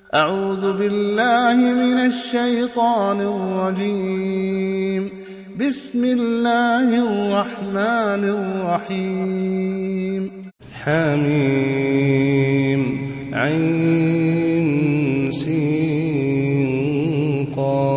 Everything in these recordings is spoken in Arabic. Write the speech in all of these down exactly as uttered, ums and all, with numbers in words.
أعوذ بالله من الشيطان الرجيم. بسم الله الرحمن الرحيم. حميم عين سين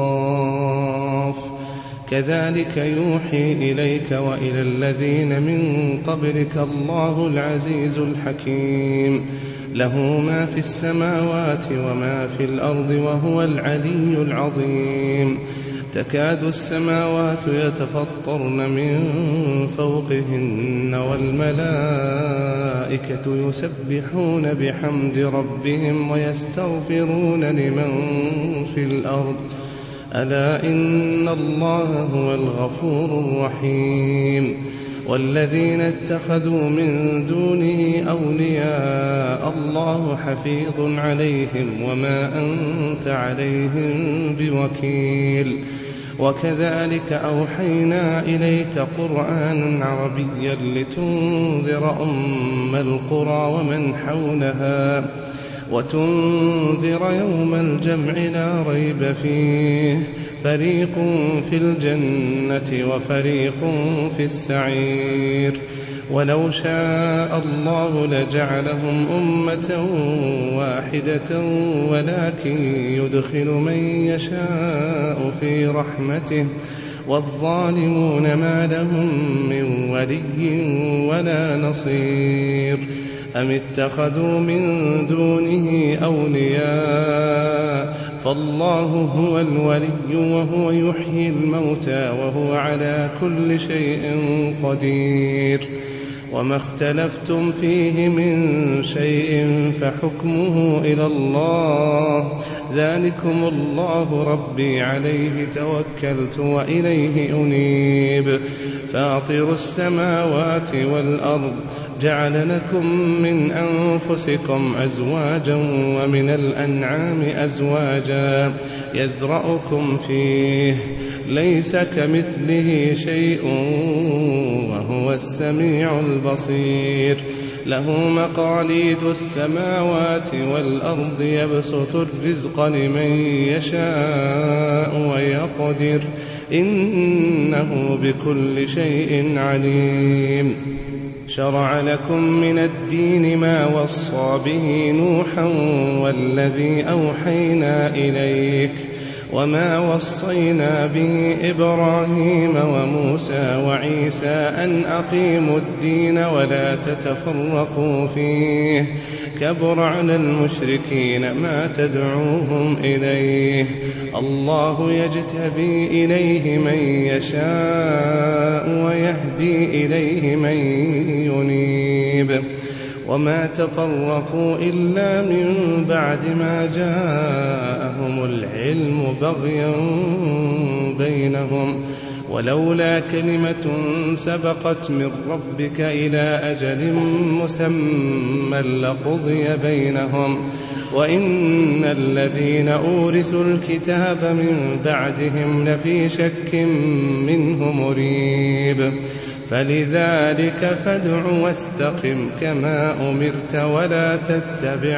قاف كذلك يوحي إليك وإلى الذين من قبلك الله العزيز الحكيم له ما في السماوات وما في الأرض وهو العلي العظيم. تكاد السماوات يتفطرن من فوقهن والملائكة يسبحون بحمد ربهم ويستغفرون لمن في الأرض ألا إن الله هو الغفور الرحيم. والذين اتخذوا من دونه أولياء الله حفيظ عليهم وما أنت عليهم بوكيل. وكذلك أوحينا إليك قرآنا عربيا لتنذر أم القرى ومن حولها وتنذر يوم الجمع لا ريب فيه فريق في الجنة وفريق في السعير. ولو شاء الله لجعلهم أمة واحدة ولكن يدخل من يشاء في رحمته والظالمون ما لهم من ولي ولا نصير. أم اتخذوا من دونه أولياء فالله هو الولي وهو يحيي الموتى وهو على كل شيء قدير. وما اختلفتم فيه من شيء فحكمه إلى الله ذلكم الله ربي عليه توكلت وإليه أنيب. فاطر السماوات والأرض جعل لكم من أنفسكم أزواجا ومن الأنعام أزواجا يذرأكم فيه ليس كمثله شيء وهو السميع البصير. له مقاليد السماوات والأرض يبسط الرزق لمن يشاء ويقدر إنه بكل شيء عليم. شرع لكم من الدين ما وصى به نوحا والذي أوحينا إليك وما وصينا به إبراهيم وموسى وعيسى أن أقيموا الدين ولا تتفرقوا فيه كبر على المشركين ما تدعوهم إليه. الله يجتبي إليه من يشاء ويهدي إليه من ينيب. وما تفرقوا إلا من بعد ما جاءهم العلم بغيا بينهم ولولا كلمة سبقت من ربك إلى أجل مسمى لقضي بينهم وإن الذين أورثوا الكتاب من بعدهم لفي شك منه مريب. فلذلك فادع واستقم كما أمرت ولا تتبع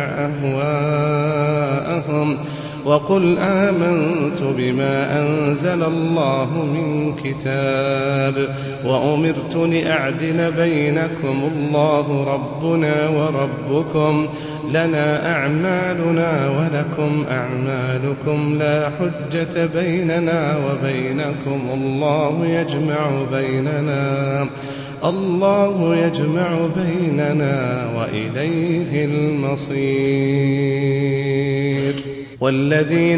أهواءهم وقل آمنت بما أنزل الله من كتاب وأمرت لأعدل بينكم الله ربنا وربكم لنا أعمالنا ولكم أعمالكم لا حجة بيننا وبينكم الله يجمع بيننا الله يجمع بيننا وإليه المصير. والذين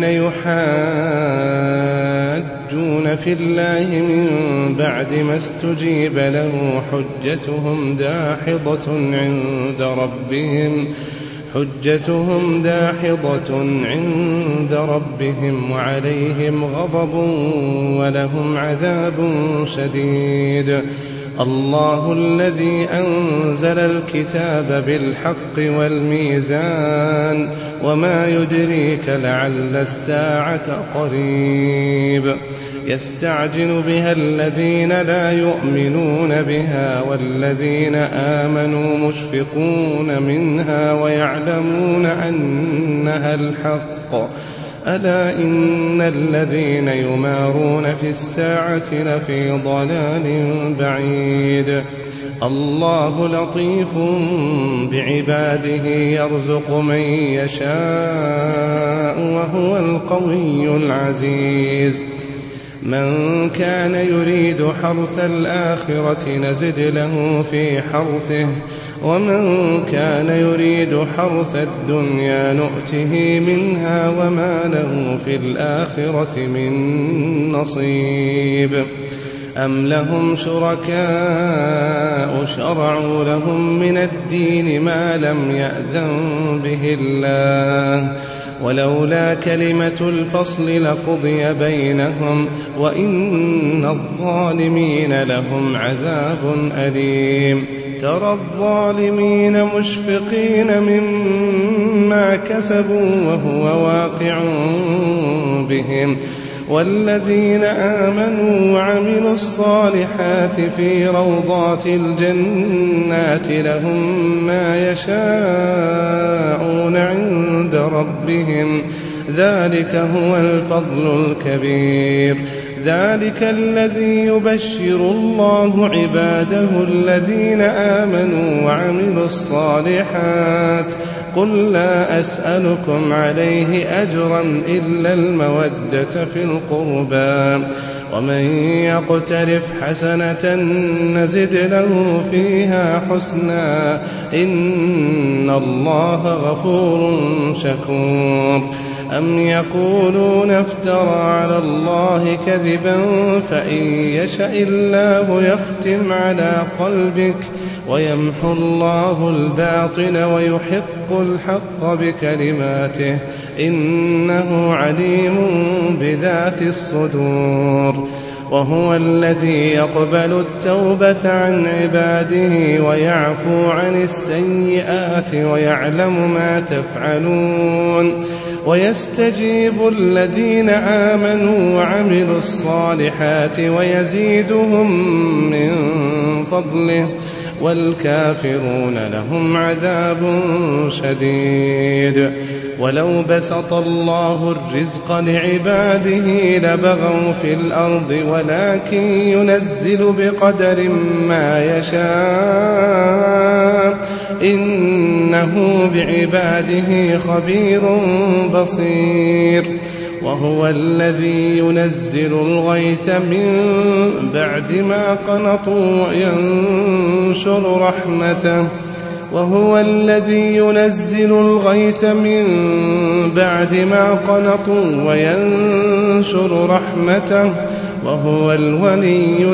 يحاجون في الله من بعد ما استجيب له حجتهم داحضة عند ربهم حجتهم داحضة عند ربهم وعليهم غضب ولهم عذاب شديد. الله الذي أنزل الكتاب بالحق والميزان وما يدريك لعل الساعة قريب يستعجل بها الذين لا يؤمنون بها والذين آمنوا مشفقون منها ويعلمون أنها الحق ألا إن الذين يمارون في الساعة لفي ضلال بعيد الله لطيف بعباده يرزق من يشاء وهو القوي العزيز من كان يريد حرث الآخرة نزد له في حرثه ومن كان يريد حرث الدنيا نؤته منها وما له في الآخرة من نصيب أم لهم شركاء شرعوا لهم من الدين ما لم يأذن به الله ولولا كلمة الفصل لقضي بينهم وإن الظالمين لهم عذاب أليم ترى الظالمين مشفقين مما كسبوا وهو واقع بهم والذين آمنوا وعملوا الصالحات في روضات الجنات لهم ما يشاءون عند ربهم ذلك هو الفضل الكبير ذلك الذي يبشر الله عباده الذين آمنوا وعملوا الصالحات قل لا أسألكم عليه أجرا إلا المودة في القربى ومن يقترف حسنة نزد له فيها حسنا إن الله غفور شكور أم يقولون افترى على الله كذبا فإن يشأ الله يختم على قلبك ويمحو الله الباطل ويحق الحق بكلماته إنه عليم بذات الصدور وهو الذي يقبل التوبة عن عباده ويعفو عن السيئات ويعلم ما تفعلون ويستجيب الذين آمنوا وعملوا الصالحات ويزيدهم من فضله والكافرون لهم عذاب شديد ولو بسط الله الرزق لعباده لبغوا في الأرض ولكن ينزل بقدر ما يشاء إنه بعباده خبير بصير وهو الذي ينزل الغيث من بعد ما قنطوا وينشر رحمته وهو الذي ينزل الغيث من بعد ما قنطوا وينشر رحمته وهو الولي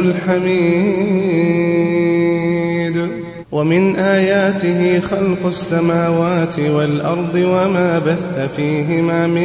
الحميد ومن آياته خلق السماوات والأرض وما بث فيهما من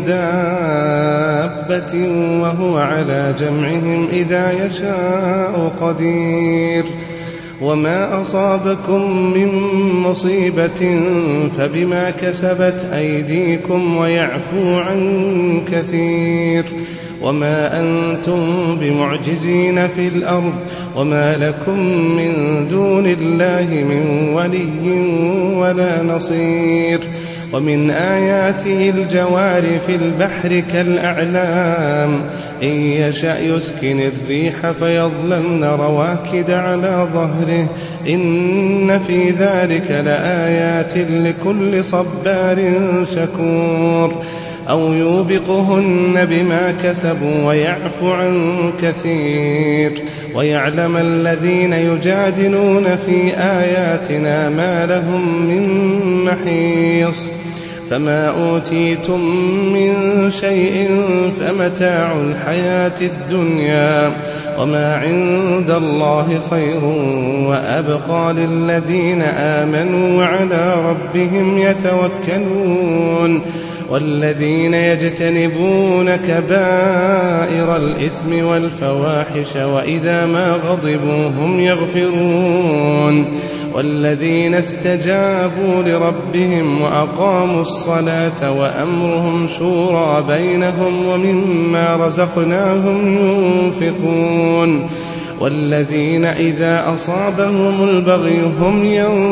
دابة وهو على جمعهم إذا يشاء قدير وما أصابكم من مصيبة فبما كسبت أيديكم ويعفو عن كثير وما أنتم بمعجزين في الأرض وما لكم من دون الله من ولي ولا نصير ومن آياته الجوار في البحر كالأعلام إن يشأ يسكن الريح فيظللن رواكد على ظهره إن في ذلك لآيات لكل صبار شكور أو يوبقهن بما كسبوا ويعفو عن كثير ويعلم الذين يجادلون في آياتنا ما لهم من محيص فما أوتيتم من شيء فمتاع الحياة الدنيا وما عند الله خير وأبقى للذين آمنوا وعلى ربهم يتوكلون والذين يجتنبون كبائر الإثم والفواحش وإذا ما غضبوا هم يغفرون والذين استجابوا لربهم وأقاموا الصلاة وأمرهم شورى بينهم ومما رزقناهم ينفقون والذين إذا أصابهم البغي هم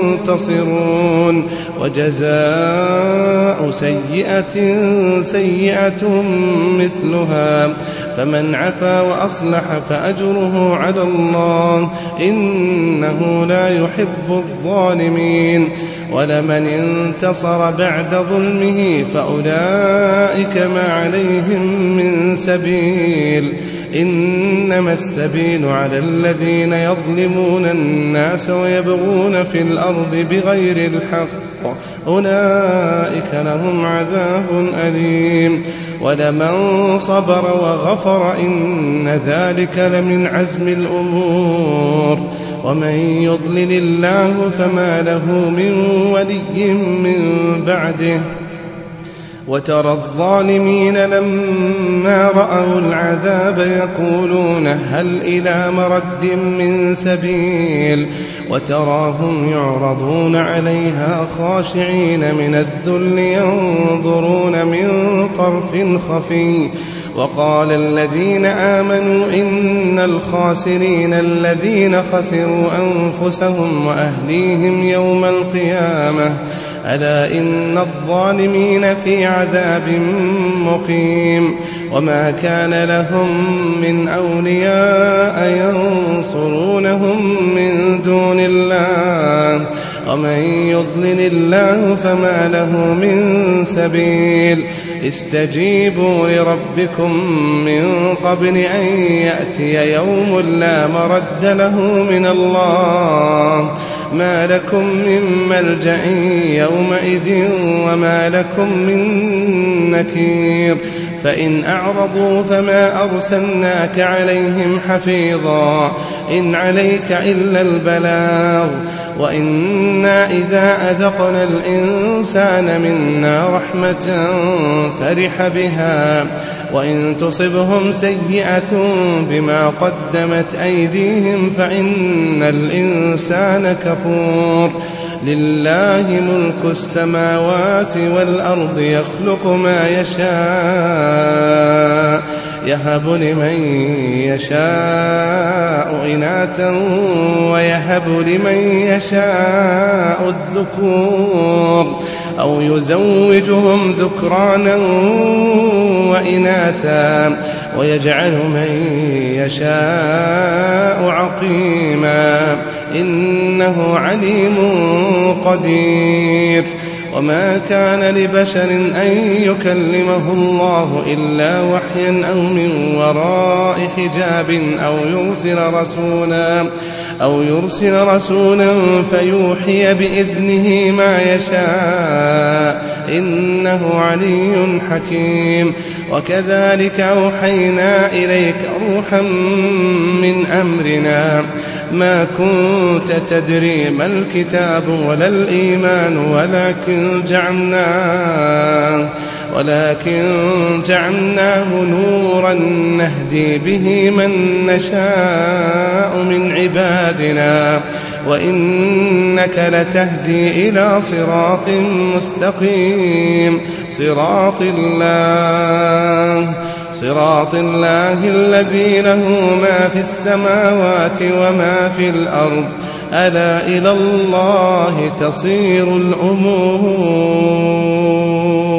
ينتصرون وجزاء سيئة سيئة مثلها فمن عفا وأصلح فأجره على الله إنه لا يحب الظالمين ولمن انتصر بعد ظلمه فأولئك ما عليهم من سبيل إنما السبيل على الذين يظلمون الناس ويبغون في الأرض بغير الحق أولئك لهم عذاب أليم ولمن صبر وغفر إن ذلك لمن عزم الأمور ومن يضلل الله فما له من ولي من بعده وترى الظالمين لما رأوا العذاب يقولون هل إلى مرد من سبيل وتراهم يعرضون عليها خاشعين من الذل ينظرون من طرف خفي وقال الذين آمنوا إن الخاسرين الذين خسروا أنفسهم وأهليهم يوم القيامة ألا إن الظالمين في عذاب مقيم وما كان لهم من أولياء ينصرونهم من دون الله ومن يضلل الله فما له من سبيل استجيبوا لربكم من قبل أن يأتي يوم لا مرد له من الله ما لكم من ملجأ يومئذ وما لكم من نكير فإن أعرضوا فما أرسلناك عليهم حفيظا إن عليك إلا البلاغ وإنا إذا أذقنا الإنسان منا رحمة فرح بها وإن تصبهم سيئة بما قدمت أيديهم فإن الإنسان كفور لله ملك السماوات والأرض يخلق ما يشاء يهب لمن يشاء إناثا ويهب لمن يشاء الذكور أو يزوجهم ذكرانا وإناثا ويجعل من يشاء عقيما إنه عليم قدير وما كان لبشر أن يكلمه الله إلا وحيا أو من وراء حجاب أو يرسل رسولا أو يرسل رسولا فيوحي بإذنه ما يشاء إنه علي حكيم وكذلك أوحينا إليك روحا من أمرنا ما كنت تدري ما الكتاب ولا الإيمان ولكن جعلناه ولكن جعلناه نورا نهدي به من نشاء من عبادنا وإنك لتهدي إلى صراط مستقيم صراط الله صراط الله الذي له ما في السماوات وما في الأرض ألا إلى الله تصير الأمور